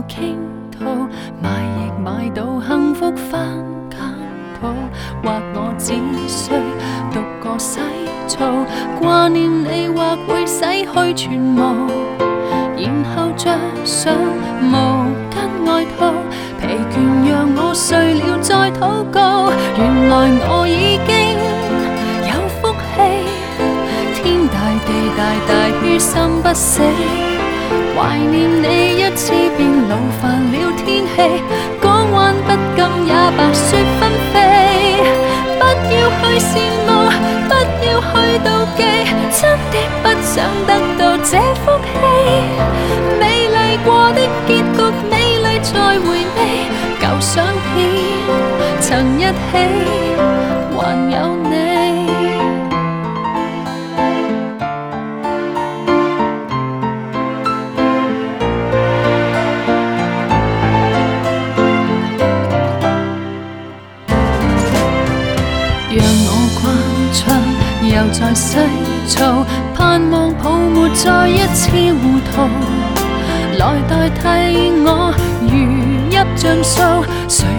傾吐，買亦買到幸福返簡譜，或我只需獨個洗澡，掛念你或會洗去全無，然後着上毛巾外套，疲倦讓我睡了再禱告，原來我已經有福氣，天大地大大於心不死，懷念你一次便勞煩了天氣，港灣不禁也白雪紛飛，不要去羨慕，不要去妒忌，真的不想得到這福氣，美麗過的結局，美麗再回味，舊相片曾一起，還有你。讓我慣唱，又在洗澡，盼望泡沫再一次糊塗，來代替我如泣像訴。